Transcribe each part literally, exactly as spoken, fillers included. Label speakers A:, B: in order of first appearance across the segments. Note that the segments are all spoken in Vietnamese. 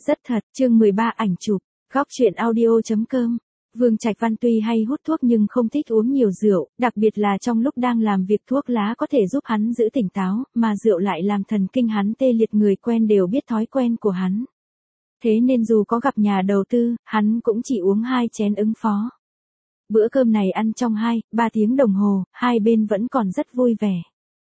A: Rất thật, chương mười ba ảnh chụp, góc truyện audio chấm com. Vương Trạch Văn tuy hay hút thuốc nhưng không thích uống nhiều rượu, đặc biệt là trong lúc đang làm việc thuốc lá có thể giúp hắn giữ tỉnh táo, mà rượu lại làm thần kinh hắn tê liệt, người quen đều biết thói quen của hắn. Thế nên dù có gặp nhà đầu tư, hắn cũng chỉ uống hai chén ứng phó. Bữa cơm này ăn trong hai, ba tiếng đồng hồ, hai bên vẫn còn rất vui vẻ.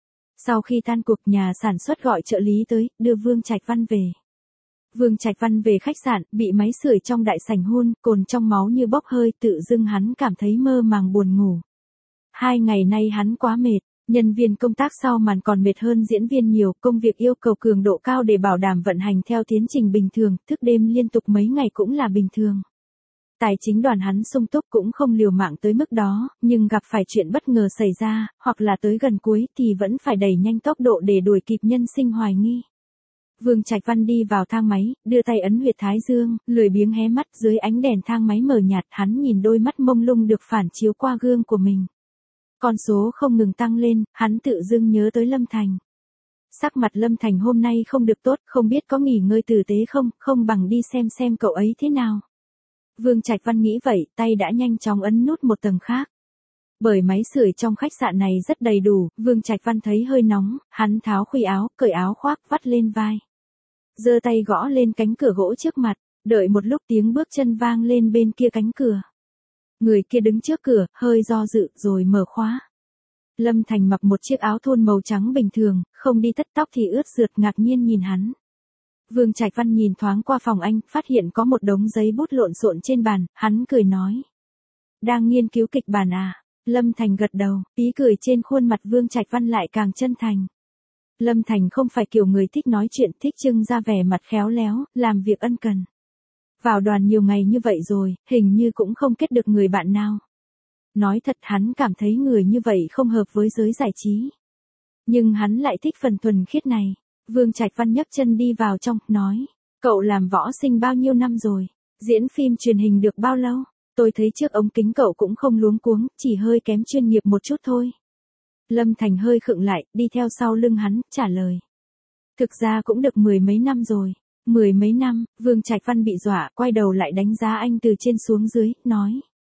A: Sau khi tan cuộc, nhà sản xuất gọi trợ lý tới, đưa Vương Trạch Văn về. Vương Trạch Văn về khách sạn, bị máy sưởi trong đại sảnh hun, cồn trong máu như bốc hơi, tự dưng hắn cảm thấy mơ màng buồn ngủ. Hai ngày nay hắn quá mệt, nhân viên công tác sau màn còn mệt hơn diễn viên nhiều, công việc yêu cầu cường độ cao để bảo đảm vận hành theo tiến trình bình thường, thức đêm liên tục mấy ngày cũng là bình thường. Tài chính đoàn hắn sung túc cũng không liều mạng tới mức đó, nhưng gặp phải chuyện bất ngờ xảy ra, hoặc là tới gần cuối thì vẫn phải đẩy nhanh tốc độ để đuổi kịp nhân sinh hoài nghi. Vương Trạch Văn đi vào thang máy, đưa tay ấn huyệt thái dương, lười biếng hé mắt, dưới ánh đèn thang máy mờ nhạt, hắn nhìn đôi mắt mông lung được phản chiếu qua gương của mình. Con số không ngừng tăng lên, hắn tự dưng nhớ tới Lâm Thành. Sắc mặt Lâm Thành hôm nay không được tốt, không biết có nghỉ ngơi tử tế không, không bằng đi xem xem cậu ấy thế nào. Vương Trạch Văn nghĩ vậy, tay đã nhanh chóng ấn nút một tầng khác. Bởi máy sưởi trong khách sạn này rất đầy đủ, Vương Trạch Văn thấy hơi nóng, hắn tháo khuy áo, cởi áo khoác, vắt lên vai. Giơ tay gõ lên cánh cửa gỗ trước mặt, đợi một lúc tiếng bước chân vang lên bên kia cánh cửa. Người kia đứng trước cửa, hơi do dự, rồi mở khóa. Lâm Thành mặc một chiếc áo thun màu trắng bình thường, không đi tất, tóc thì ướt rượt, ngạc nhiên nhìn hắn. Vương Trạch Văn nhìn thoáng qua phòng anh, phát hiện có một đống giấy bút lộn xộn trên bàn, hắn cười nói. Đang nghiên cứu kịch bản à? Lâm Thành gật đầu, ý cười trên khuôn mặt Vương Trạch Văn lại càng chân thành. Lâm Thành không phải kiểu người thích nói chuyện, thích trưng ra vẻ mặt khéo léo, làm việc ân cần. Vào đoàn nhiều ngày như vậy rồi, hình như cũng không kết được người bạn nào. Nói thật, hắn cảm thấy người như vậy không hợp với giới giải trí. Nhưng hắn lại thích phần thuần khiết này. Vương Trạch Văn nhấc chân đi vào trong, nói. Cậu làm võ sinh bao nhiêu năm rồi? Diễn phim truyền hình được bao lâu? Tôi thấy trước ống kính cậu cũng không luống cuống, chỉ hơi kém chuyên nghiệp một chút thôi. Lâm Thành hơi khựng lại, đi theo sau lưng hắn, trả lời. Thực ra cũng được mười mấy năm rồi. Mười mấy năm, Vương Trạch Văn bị dọa, quay đầu lại đánh giá anh từ trên xuống dưới, nói.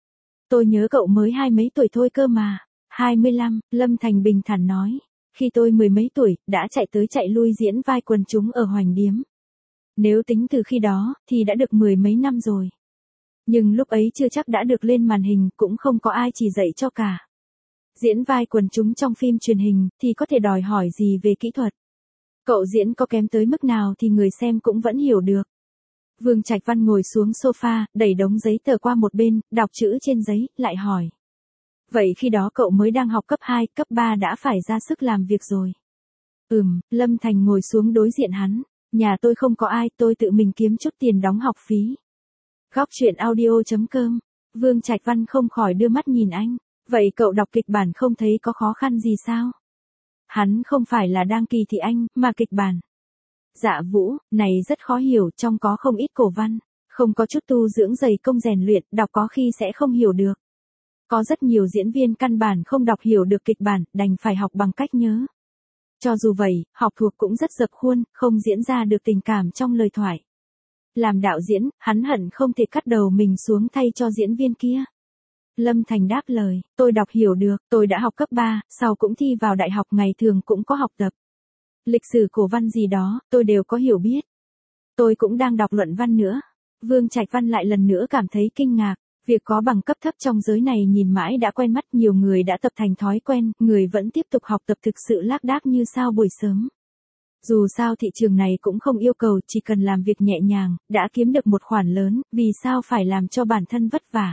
A: Tôi nhớ cậu mới hai mấy tuổi thôi cơ mà. Hai mươi lăm, Lâm Thành bình thản nói. Khi tôi mười mấy tuổi, đã chạy tới chạy lui diễn vai quần chúng ở Hoành Điếm. Nếu tính từ khi đó, thì đã được mười mấy năm rồi. Nhưng lúc ấy chưa chắc đã được lên màn hình, cũng không có ai chỉ dạy cho cả. Diễn vai quần chúng trong phim truyền hình, thì có thể đòi hỏi gì về kỹ thuật. Cậu diễn có kém tới mức nào thì người xem cũng vẫn hiểu được. Vương Trạch Văn ngồi xuống sofa, đẩy đống giấy tờ qua một bên, đọc chữ trên giấy, lại hỏi. Vậy khi đó cậu mới đang học cấp hai, cấp ba đã phải ra sức làm việc rồi. Ừm, Lâm Thành ngồi xuống đối diện hắn. Nhà tôi không có ai, tôi tự mình kiếm chút tiền đóng học phí. Góc truyện audio chấm com. Vương Trạch Văn không khỏi đưa mắt nhìn anh. Vậy cậu đọc kịch bản không thấy có khó khăn gì sao? Hắn không phải là đang kỳ thị anh, mà kịch bản. Dạ Vũ, này rất khó hiểu, trong có không ít cổ văn. Không có chút tu dưỡng dày công rèn luyện, đọc có khi sẽ không hiểu được. Có rất nhiều diễn viên căn bản không đọc hiểu được kịch bản, đành phải học bằng cách nhớ. Cho dù vậy, học thuộc cũng rất dập khuôn, không diễn ra được tình cảm trong lời thoại. Làm đạo diễn, hắn hận không thể cắt đầu mình xuống thay cho diễn viên kia. Lâm Thành đáp lời, tôi đọc hiểu được, tôi đã học cấp ba, sau cũng thi vào đại học, ngày thường cũng có học tập. Lịch sử cổ văn gì đó, tôi đều có hiểu biết. Tôi cũng đang đọc luận văn nữa. Vương Trạch Văn lại lần nữa cảm thấy kinh ngạc. Việc có bằng cấp thấp trong giới này nhìn mãi đã quen mắt, nhiều người đã tập thành thói quen, người vẫn tiếp tục học tập thực sự lác đác như sao buổi sớm. Dù sao thị trường này cũng không yêu cầu, chỉ cần làm việc nhẹ nhàng, đã kiếm được một khoản lớn, vì sao phải làm cho bản thân vất vả.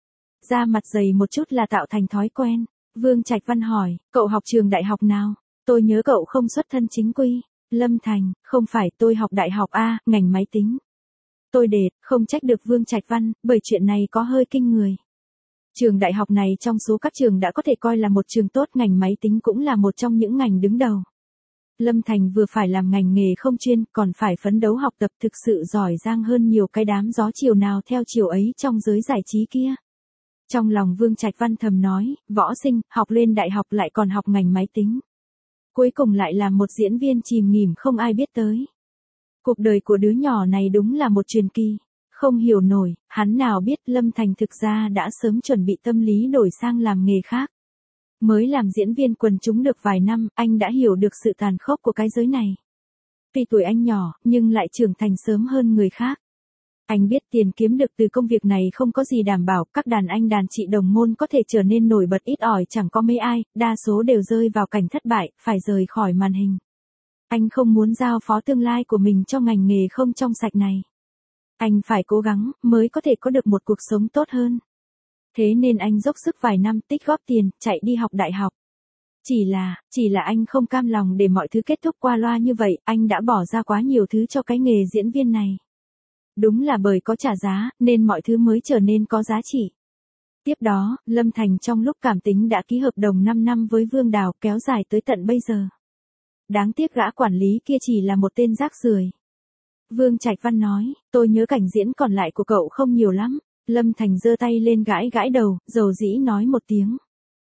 A: Da mặt dày một chút là tạo thành thói quen. Vương Trạch Văn hỏi, cậu học trường đại học nào? Tôi nhớ cậu không xuất thân chính quy. Lâm Thành, không phải, tôi học đại học A, ngành máy tính. Tôi đệt, không trách được Vương Trạch Văn, bởi chuyện này có hơi kinh người. Trường đại học này trong số các trường đã có thể coi là một trường tốt, ngành máy tính cũng là một trong những ngành đứng đầu. Lâm Thành vừa phải làm ngành nghề không chuyên, còn phải phấn đấu học tập, thực sự giỏi giang hơn nhiều cái đám gió chiều nào theo chiều ấy trong giới giải trí kia. Trong lòng Vương Trạch Văn thầm nói, võ sinh, học lên đại học lại còn học ngành máy tính. Cuối cùng lại là một diễn viên chìm nghỉm không ai biết tới. Cuộc đời của đứa nhỏ này đúng là một truyền kỳ. Không hiểu nổi, hắn nào biết Lâm Thành thực ra đã sớm chuẩn bị tâm lý đổi sang làm nghề khác. Mới làm diễn viên quần chúng được vài năm, anh đã hiểu được sự tàn khốc của cái giới này. Tuy tuổi anh nhỏ, nhưng lại trưởng thành sớm hơn người khác. Anh biết tiền kiếm được từ công việc này không có gì đảm bảo, các đàn anh đàn chị đồng môn có thể trở nên nổi bật ít ỏi chẳng có mấy ai, đa số đều rơi vào cảnh thất bại, phải rời khỏi màn hình. Anh không muốn giao phó tương lai của mình cho ngành nghề không trong sạch này. Anh phải cố gắng, mới có thể có được một cuộc sống tốt hơn. Thế nên anh dốc sức vài năm tích góp tiền, chạy đi học đại học. Chỉ là, chỉ là anh không cam lòng để mọi thứ kết thúc qua loa như vậy, anh đã bỏ ra quá nhiều thứ cho cái nghề diễn viên này. Đúng là bởi có trả giá, nên mọi thứ mới trở nên có giá trị. Tiếp đó, Lâm Thành trong lúc cảm tính đã ký hợp đồng năm năm với Vương Đào kéo dài tới tận bây giờ. Đáng tiếc gã quản lý kia chỉ là một tên rác rưởi. Vương Trạch Văn nói, tôi nhớ cảnh diễn còn lại của cậu không nhiều lắm. Lâm Thành giơ tay lên gãi gãi đầu, dầu dĩ nói một tiếng.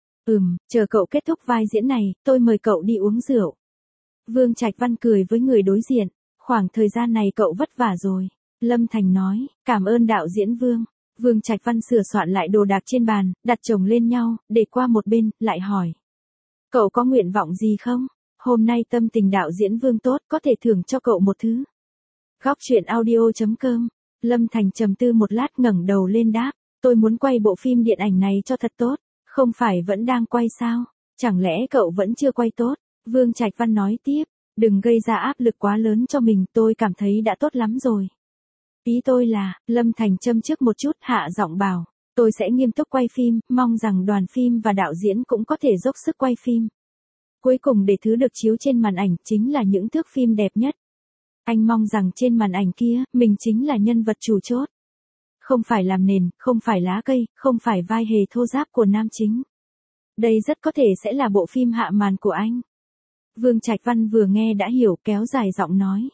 A: Ừm, chờ cậu kết thúc vai diễn này, tôi mời cậu đi uống rượu. Vương Trạch Văn cười với người đối diện, khoảng thời gian này cậu vất vả rồi. Lâm Thành nói, cảm ơn đạo diễn Vương. Vương Trạch Văn sửa soạn lại đồ đạc trên bàn, đặt chồng lên nhau, để qua một bên, lại hỏi. Cậu có nguyện vọng gì không? Hôm nay tâm tình đạo diễn Vương tốt, có thể thưởng cho cậu một thứ. Góc truyện audio chấm com. Lâm Thành trầm tư một lát ngẩng đầu lên đáp, tôi muốn quay bộ phim điện ảnh này cho thật tốt, không phải vẫn đang quay sao? Chẳng lẽ cậu vẫn chưa quay tốt? Vương Trạch Văn nói tiếp, đừng gây ra áp lực quá lớn cho mình, tôi cảm thấy đã tốt lắm rồi. Ý tôi là, Lâm Thành châm trước một chút hạ giọng bảo, tôi sẽ nghiêm túc quay phim, mong rằng đoàn phim và đạo diễn cũng có thể dốc sức quay phim. Cuối cùng để thứ được chiếu trên màn ảnh chính là những thước phim đẹp nhất. Anh mong rằng trên màn ảnh kia, mình chính là nhân vật chủ chốt. Không phải làm nền, không phải lá cây, không phải vai hề thô ráp của nam chính. Đây rất có thể sẽ là bộ phim hạ màn của anh. Vương Trạch Văn vừa nghe đã hiểu, kéo dài giọng nói.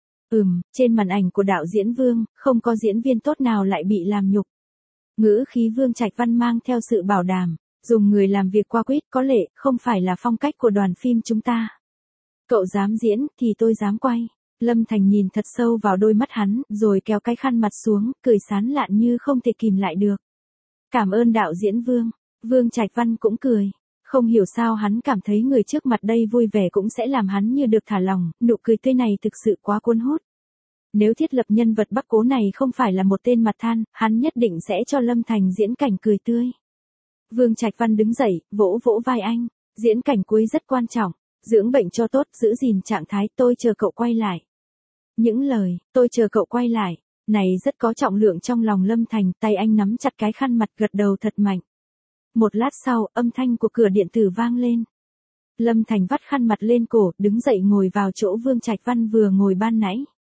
A: Ừm, trên màn ảnh của đạo diễn Vương, không có diễn viên tốt nào lại bị làm nhục. Ngữ khí Vương Trạch Văn mang theo sự bảo đảm, dùng người làm việc qua quýt có lệ, không phải là phong cách của đoàn phim chúng ta. Cậu dám diễn, thì tôi dám quay. Lâm Thành nhìn thật sâu vào đôi mắt hắn, rồi kéo cái khăn mặt xuống, cười sán lạn như không thể kìm lại được. Cảm ơn đạo diễn Vương. Vương Trạch Văn cũng cười. Không hiểu sao hắn cảm thấy người trước mặt đây vui vẻ cũng sẽ làm hắn như được thả lòng, nụ cười tươi này thực sự quá cuốn hút. Nếu thiết lập nhân vật Bắc Cố này không phải là một tên mặt than, hắn nhất định sẽ cho Lâm Thành diễn cảnh cười tươi. Vương Trạch Văn đứng dậy, vỗ vỗ vai anh, diễn cảnh cuối rất quan trọng, dưỡng bệnh cho tốt, giữ gìn trạng thái, tôi chờ cậu quay lại. Những lời, tôi chờ cậu quay lại, này rất có trọng lượng trong lòng Lâm Thành, tay anh nắm chặt cái khăn mặt gật đầu thật mạnh. Một lát sau, âm thanh của cửa điện tử vang lên. Lâm Thành vắt khăn mặt lên cổ, đứng dậy ngồi vào chỗ Vương Trạch Văn vừa ngồi ban nãy.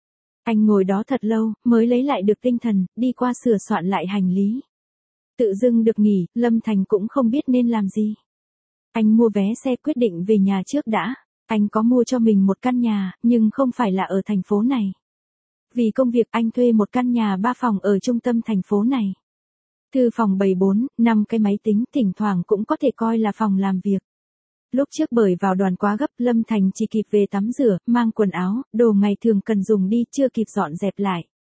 A: Anh ngồi đó thật lâu, mới lấy lại được tinh thần, đi qua sửa soạn lại hành lý. Tự dưng được nghỉ, Lâm Thành cũng không biết nên làm gì. Anh mua vé xe quyết định về nhà trước đã. Anh có mua cho mình một căn nhà, nhưng không phải là ở thành phố này. Vì công việc anh thuê một căn nhà ba phòng ở trung tâm thành phố này. Thư phòng bày bốn, năm cái máy tính, thỉnh thoảng cũng có thể coi là phòng làm việc. Lúc trước bởi vào đoàn quá gấp, Lâm Thành chỉ kịp về tắm rửa, mang quần áo, đồ ngày thường cần dùng đi, chưa kịp dọn dẹp lại.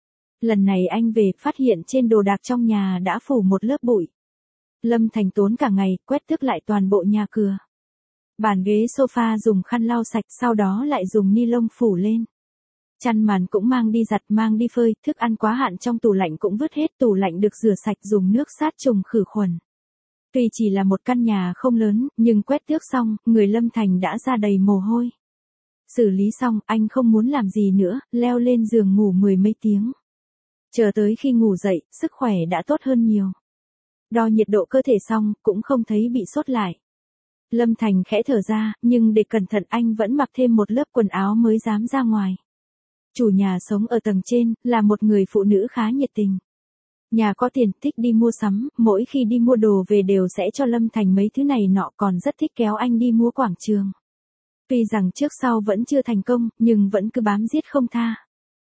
A: Lần này anh về, phát hiện trên đồ đạc trong nhà đã phủ một lớp bụi. Lâm Thành tốn cả ngày, quét tước lại toàn bộ nhà cửa. Bàn ghế sofa dùng khăn lau sạch, sau đó lại dùng ni lông phủ lên. Chăn màn cũng mang đi giặt, mang đi phơi, thức ăn quá hạn trong tủ lạnh cũng vứt hết, tủ lạnh được rửa sạch dùng nước sát trùng khử khuẩn. Tuy chỉ là một căn nhà không lớn, nhưng quét tước xong, người Lâm Thành đã ra đầy mồ hôi. Xử lý xong, anh không muốn làm gì nữa, leo lên giường ngủ mười mấy tiếng. Chờ tới khi ngủ dậy, sức khỏe đã tốt hơn nhiều. Đo nhiệt độ cơ thể xong, cũng không thấy bị sốt lại. Lâm Thành khẽ thở ra, nhưng để cẩn thận anh vẫn mặc thêm một lớp quần áo mới dám ra ngoài. Chủ nhà sống ở tầng trên, là một người phụ nữ khá nhiệt tình. Nhà có tiền, thích đi mua sắm, mỗi khi đi mua đồ về đều sẽ cho Lâm Thành mấy thứ này nọ, còn rất thích kéo anh đi mua quảng trường. Tuy rằng trước sau vẫn chưa thành công, nhưng vẫn cứ bám giết không tha.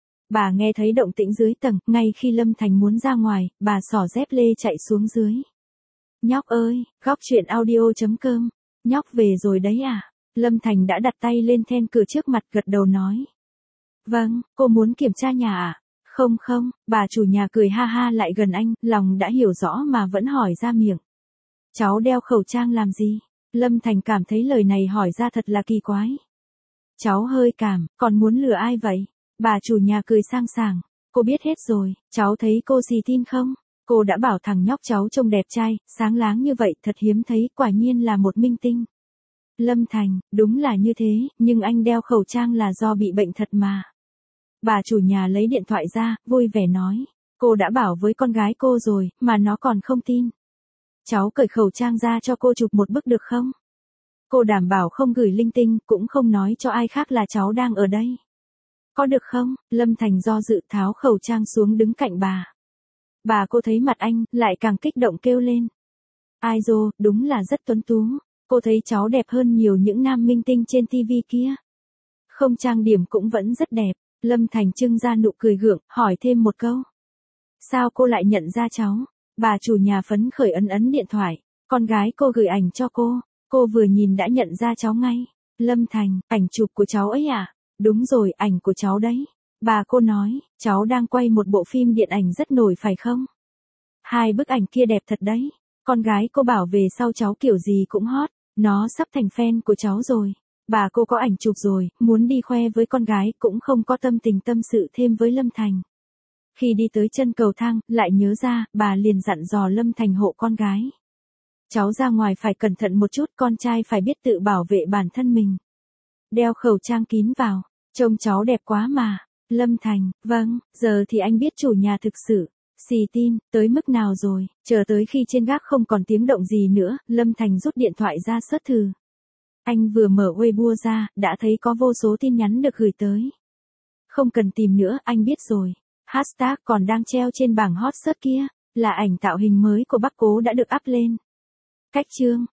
A: Bà nghe thấy động tĩnh dưới tầng, ngay khi Lâm Thành muốn ra ngoài, bà xỏ dép lê chạy xuống dưới. Nhóc ơi, góc truyện audio chấm com. Nhóc về rồi đấy à? Lâm Thành đã đặt tay lên then cửa trước mặt, gật đầu nói. Vâng, cô muốn kiểm tra nhà à? Không không, bà chủ nhà cười ha ha lại gần anh, lòng đã hiểu rõ mà vẫn hỏi ra miệng. Cháu đeo khẩu trang làm gì? Lâm Thành cảm thấy lời này hỏi ra thật là kỳ quái. Cháu hơi cảm, còn muốn lừa ai vậy? Bà chủ nhà cười sang sảng. Cô biết hết rồi, cháu thấy cô gì tin không? Cô đã bảo thằng nhóc cháu trông đẹp trai, sáng láng như vậy thật hiếm thấy, quả nhiên là một minh tinh. Lâm Thành, đúng là như thế, nhưng anh đeo khẩu trang là do bị bệnh thật mà. Bà chủ nhà lấy điện thoại ra, vui vẻ nói. Cô đã bảo với con gái cô rồi, mà nó còn không tin. Cháu cởi khẩu trang ra cho cô chụp một bức được không? Cô đảm bảo không gửi linh tinh, cũng không nói cho ai khác là cháu đang ở đây. Có được không? Lâm Thành do dự tháo khẩu trang xuống đứng cạnh bà. Bà cô thấy mặt anh, lại càng kích động kêu lên. Ai dô, đúng là rất tuấn tú. Cô thấy cháu đẹp hơn nhiều những nam minh tinh trên tivi kia. Không trang điểm cũng vẫn rất đẹp. Lâm Thành trưng ra nụ cười gượng, hỏi thêm một câu. Sao cô lại nhận ra cháu? Bà chủ nhà phấn khởi ấn ấn điện thoại. Con gái cô gửi ảnh cho cô. Cô vừa nhìn đã nhận ra cháu ngay. Lâm Thành, ảnh chụp của cháu ấy à? Đúng rồi, ảnh của cháu đấy. Bà cô nói, cháu đang quay một bộ phim điện ảnh rất nổi phải không? Hai bức ảnh kia đẹp thật đấy. Con gái cô bảo về sau cháu kiểu gì cũng hot. Nó sắp thành fan của cháu rồi. Bà cô có ảnh chụp rồi, muốn đi khoe với con gái cũng không có tâm tình tâm sự thêm với Lâm Thành. Khi đi tới chân cầu thang, lại nhớ ra, bà liền dặn dò Lâm Thành hộ con gái. Cháu ra ngoài phải cẩn thận một chút, con trai phải biết tự bảo vệ bản thân mình. Đeo khẩu trang kín vào, trông cháu đẹp quá mà. Lâm Thành, vâng, giờ thì anh biết chủ nhà thực sự. Xì tin, tới mức nào rồi, chờ tới khi trên gác không còn tiếng động gì nữa, Lâm Thành rút điện thoại ra search thử. Anh vừa mở Weibo ra, đã thấy có vô số tin nhắn được gửi tới. Không cần tìm nữa, anh biết rồi. Hashtag còn đang treo trên bảng hot search kia, là ảnh tạo hình mới của Bắc Cố đã được up lên. Cách chương